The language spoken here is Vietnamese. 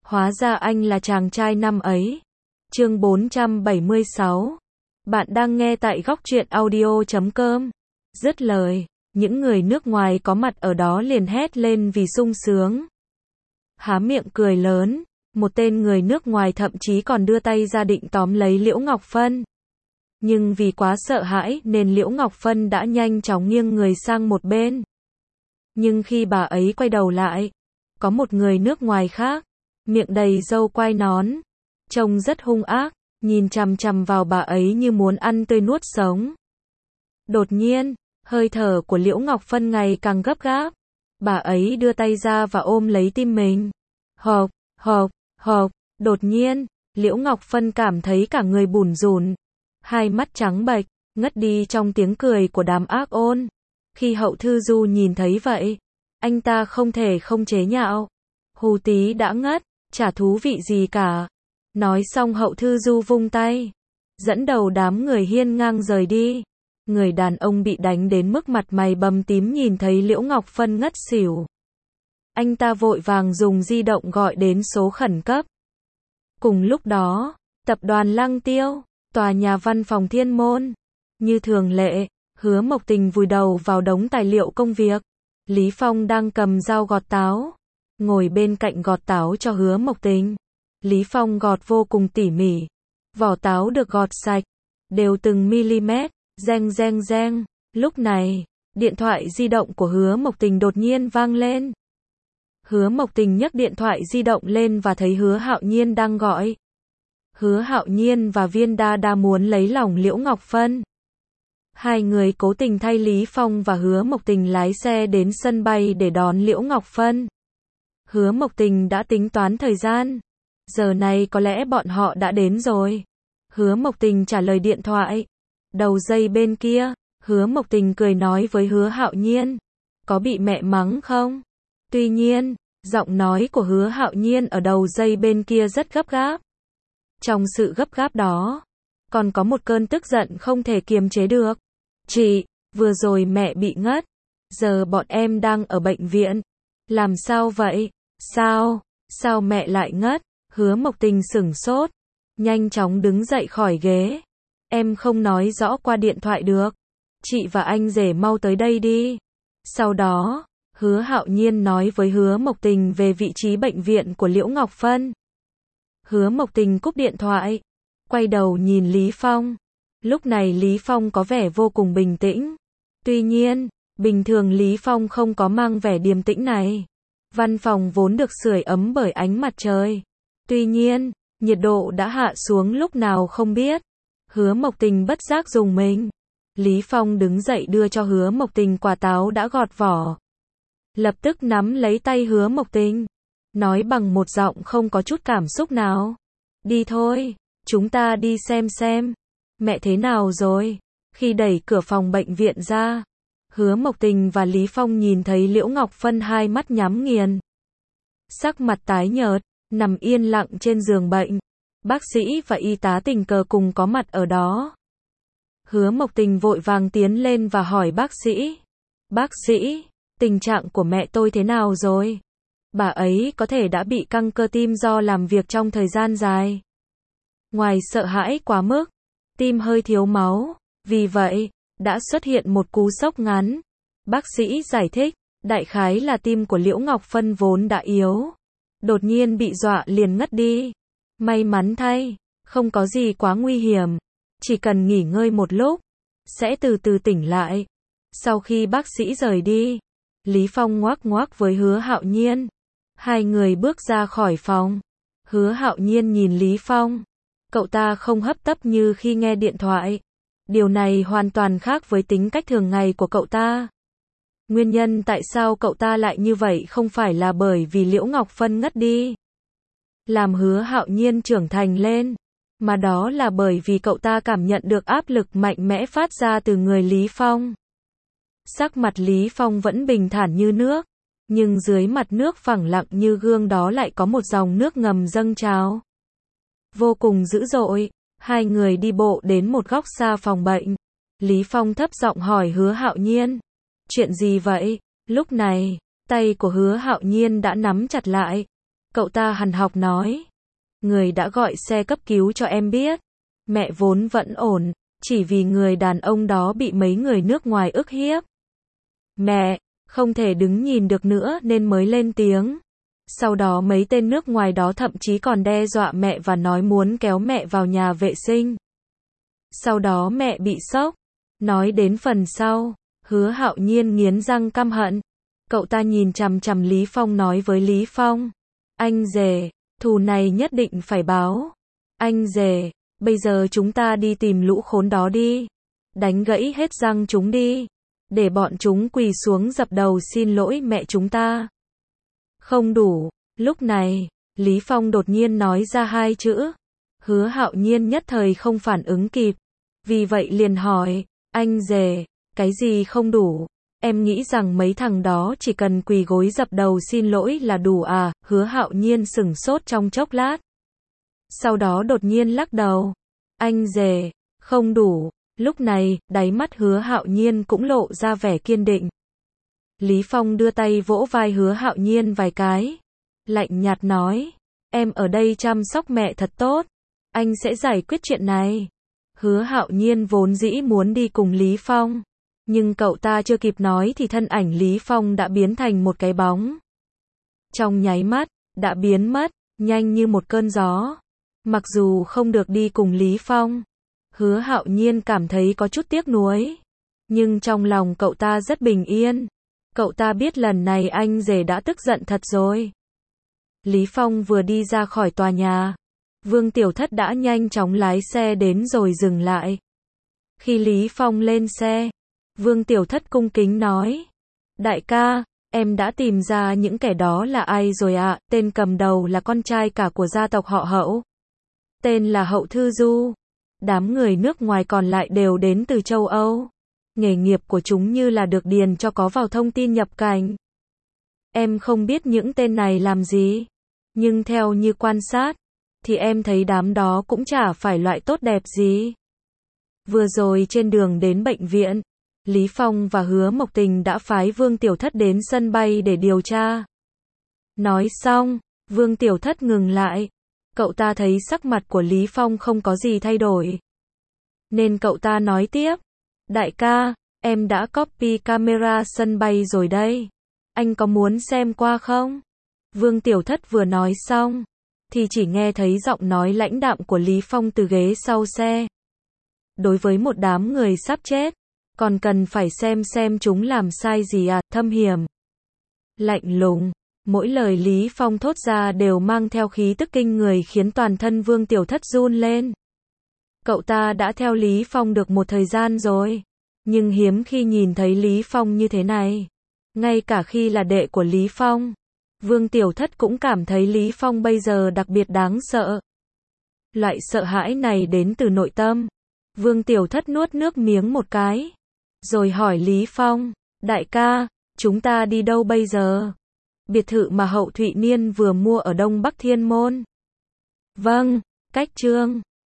Hóa ra anh là chàng trai năm ấy. Chương 476. Bạn đang nghe tại Góc Truyện Audio.com. Dứt lời, những người nước ngoài có mặt ở đó liền hét lên vì sung sướng. Há miệng cười lớn, một tên người nước ngoài thậm chí còn đưa tay ra định tóm lấy Liễu Ngọc Phân. Nhưng vì quá sợ hãi nên Liễu Ngọc Phân đã nhanh chóng nghiêng người sang một bên. Nhưng khi bà ấy quay đầu lại, có một người nước ngoài khác, miệng đầy râu quai nón, trông rất hung ác, nhìn chằm chằm vào bà ấy như muốn ăn tươi nuốt sống. Đột nhiên, hơi thở của Liễu Ngọc Phân ngày càng gấp gáp. Bà ấy đưa tay ra và ôm lấy tim mình. Hộc, hộc, hộc, đột nhiên, Liễu Ngọc Phân cảm thấy cả người bủn rủn, hai mắt trắng bệch, ngất đi trong tiếng cười của đám ác ôn. Khi Hậu Thư Du nhìn thấy vậy, anh ta không thể không chế nhạo. Hù tí đã ngất, chả thú vị gì cả. Nói xong Hậu Thư Du vung tay, dẫn đầu đám người hiên ngang rời đi. Người đàn ông bị đánh đến mức mặt mày bầm tím nhìn thấy Liễu Ngọc Phân ngất xỉu. Anh ta vội vàng dùng di động gọi đến số khẩn cấp. Cùng lúc đó, tập đoàn Lăng Tiêu, tòa nhà văn phòng Thiên Môn. Như thường lệ, Hứa Mộc Tình vùi đầu vào đống tài liệu công việc. Lý Phong đang cầm dao gọt táo, ngồi bên cạnh gọt táo cho Hứa Mộc Tình. Lý Phong gọt vô cùng tỉ mỉ. Vỏ táo được gọt sạch, đều từng mm, reng reng reng. Lúc này, điện thoại di động của Hứa Mộc Tình đột nhiên vang lên. Hứa Mộc Tình nhấc điện thoại di động lên và thấy Hứa Hạo Nhiên đang gọi. Hứa Hạo Nhiên và Viên Đa Đa muốn lấy lòng Liễu Ngọc Phân. Hai người cố tình thay Lý Phong và Hứa Mộc Tình lái xe đến sân bay để đón Liễu Ngọc Phân. Hứa Mộc Tình đã tính toán thời gian. Giờ này có lẽ bọn họ đã đến rồi. Hứa Mộc Tình trả lời điện thoại. Đầu dây bên kia, Hứa Mộc Tình cười nói với Hứa Hạo Nhiên. Có bị mẹ mắng không? Tuy nhiên, giọng nói của Hứa Hạo Nhiên ở đầu dây bên kia rất gấp gáp. Trong sự gấp gáp đó, còn có một cơn tức giận không thể kiềm chế được. Chị, vừa rồi mẹ bị ngất. Giờ bọn em đang ở bệnh viện. Làm sao vậy? Sao mẹ lại ngất? Hứa Mộc Tình sửng sốt, nhanh chóng đứng dậy khỏi ghế. Em không nói rõ qua điện thoại được. Chị và anh rể mau tới đây đi. Sau đó, Hứa Hạo Nhiên nói với Hứa Mộc Tình về vị trí bệnh viện của Liễu Ngọc Phân. Hứa Mộc Tình cúp điện thoại, quay đầu nhìn Lý Phong. Lúc này Lý Phong có vẻ vô cùng bình tĩnh. Tuy nhiên, bình thường Lý Phong không có mang vẻ điềm tĩnh này. Văn phòng vốn được sưởi ấm bởi ánh mặt trời. Tuy nhiên, nhiệt độ đã hạ xuống lúc nào không biết. Hứa Mộc Tình bất giác rùng mình. Lý Phong đứng dậy đưa cho Hứa Mộc Tình quả táo đã gọt vỏ. Lập tức nắm lấy tay Hứa Mộc Tình, nói bằng một giọng không có chút cảm xúc nào. Đi thôi, chúng ta đi xem. Mẹ thế nào rồi? Khi đẩy cửa phòng bệnh viện ra, Hứa Mộc Tình và Lý Phong nhìn thấy Liễu Ngọc Phân hai mắt nhắm nghiền, sắc mặt tái nhợt, nằm yên lặng trên giường bệnh. Bác sĩ và y tá tình cờ cùng có mặt ở đó. Hứa Mộc Tình vội vàng tiến lên và hỏi bác sĩ. Bác sĩ, tình trạng của mẹ tôi thế nào rồi? Bà ấy có thể đã bị căng cơ tim do làm việc trong thời gian dài. Ngoài sợ hãi quá mức, tim hơi thiếu máu, vì vậy, đã xuất hiện một cú sốc ngắn. Bác sĩ giải thích, đại khái là tim của Liễu Ngọc Phân vốn đã yếu. Đột nhiên bị dọa liền ngất đi. May mắn thay, không có gì quá nguy hiểm. Chỉ cần nghỉ ngơi một lúc, sẽ từ từ tỉnh lại. Sau khi bác sĩ rời đi, Lý Phong ngoác ngoác với Hứa Hạo Nhiên. Hai người bước ra khỏi phòng. Hứa Hạo Nhiên nhìn Lý Phong. Cậu ta không hấp tấp như khi nghe điện thoại. Điều này hoàn toàn khác với tính cách thường ngày của cậu ta. Nguyên nhân tại sao cậu ta lại như vậy không phải là bởi vì Liễu Ngọc Phân ngất đi, làm Hứa Hạo Nhiên trưởng thành lên, mà đó là bởi vì cậu ta cảm nhận được áp lực mạnh mẽ phát ra từ người Lý Phong. Sắc mặt Lý Phong vẫn bình thản như nước, nhưng dưới mặt nước phẳng lặng như gương đó lại có một dòng nước ngầm dâng trào. Vô cùng dữ dội, hai người đi bộ đến một góc xa phòng bệnh. Lý Phong thấp giọng hỏi Hứa Hạo Nhiên. Chuyện gì vậy? Lúc này, tay của Hứa Hạo Nhiên đã nắm chặt lại. Cậu ta hằn học nói. Người đã gọi xe cấp cứu cho em biết. Mẹ vốn vẫn ổn, chỉ vì người đàn ông đó bị mấy người nước ngoài ức hiếp. Mẹ, không thể đứng nhìn được nữa nên mới lên tiếng. Sau đó mấy tên nước ngoài đó thậm chí còn đe dọa mẹ và nói muốn kéo mẹ vào nhà vệ sinh. Sau đó mẹ bị sốc. Nói đến phần sau, Hứa Hạo Nhiên nghiến răng căm hận. Cậu ta nhìn chằm chằm Lý Phong nói với Lý Phong. Anh rể, thù này nhất định phải báo. Anh rể, bây giờ chúng ta đi tìm lũ khốn đó đi. Đánh gãy hết răng chúng đi. Để bọn chúng quỳ xuống dập đầu xin lỗi mẹ chúng ta. Không đủ. Lúc này, Lý Phong đột nhiên nói ra hai chữ. Hứa Hạo Nhiên nhất thời không phản ứng kịp. Vì vậy liền hỏi, anh rể, cái gì không đủ? Em nghĩ rằng mấy thằng đó chỉ cần quỳ gối dập đầu xin lỗi là đủ à? Hứa Hạo Nhiên sửng sốt trong chốc lát. Sau đó đột nhiên lắc đầu. Anh rể, không đủ. Lúc này, đáy mắt Hứa Hạo Nhiên cũng lộ ra vẻ kiên định. Lý Phong đưa tay vỗ vai Hứa Hạo Nhiên vài cái. Lạnh nhạt nói, em ở đây chăm sóc mẹ thật tốt. Anh sẽ giải quyết chuyện này. Hứa Hạo Nhiên vốn dĩ muốn đi cùng Lý Phong. Nhưng cậu ta chưa kịp nói thì thân ảnh Lý Phong đã biến thành một cái bóng. Trong nháy mắt, đã biến mất, nhanh như một cơn gió. Mặc dù không được đi cùng Lý Phong, Hứa Hạo Nhiên cảm thấy có chút tiếc nuối. Nhưng trong lòng cậu ta rất bình yên. Cậu ta biết lần này anh rể đã tức giận thật rồi. Lý Phong vừa đi ra khỏi tòa nhà. Vương Tiểu Thất đã nhanh chóng lái xe đến rồi dừng lại. Khi Lý Phong lên xe, Vương Tiểu Thất cung kính nói. Đại ca, em đã tìm ra những kẻ đó là ai rồi ạ? Tên cầm đầu là con trai cả của gia tộc họ Hậu. Tên là Hậu Thư Du. Đám người nước ngoài còn lại đều đến từ châu Âu. Nghề nghiệp của chúng như là được điền cho có vào thông tin nhập cảnh. Em không biết những tên này làm gì. Nhưng theo như quan sát, thì em thấy đám đó cũng chả phải loại tốt đẹp gì. Vừa rồi trên đường đến bệnh viện, Lý Phong và Hứa Mộc Tình đã phái Vương Tiểu Thất đến sân bay để điều tra. Nói xong, Vương Tiểu Thất ngừng lại. Cậu ta thấy sắc mặt của Lý Phong không có gì thay đổi. Nên cậu ta nói tiếp. Đại ca, em đã copy camera sân bay rồi đây. Anh có muốn xem qua không? Vương Tiểu Thất vừa nói xong, thì chỉ nghe thấy giọng nói lãnh đạm của Lý Phong từ ghế sau xe. Đối với một đám người sắp chết, còn cần phải xem chúng làm sai gì à? Thâm hiểm, lạnh lùng. Mỗi lời Lý Phong thốt ra đều mang theo khí tức kinh người khiến toàn thân Vương Tiểu Thất run lên. Cậu ta đã theo Lý Phong được một thời gian rồi, nhưng hiếm khi nhìn thấy Lý Phong như thế này. Ngay cả khi là đệ của Lý Phong, Vương Tiểu Thất cũng cảm thấy Lý Phong bây giờ đặc biệt đáng sợ. Loại sợ hãi này đến từ nội tâm. Vương Tiểu Thất nuốt nước miếng một cái, rồi hỏi Lý Phong, đại ca, chúng ta đi đâu bây giờ? Biệt thự mà Hậu Thụy Niên vừa mua ở Đông Bắc Thiên Môn. Vâng, cách Trương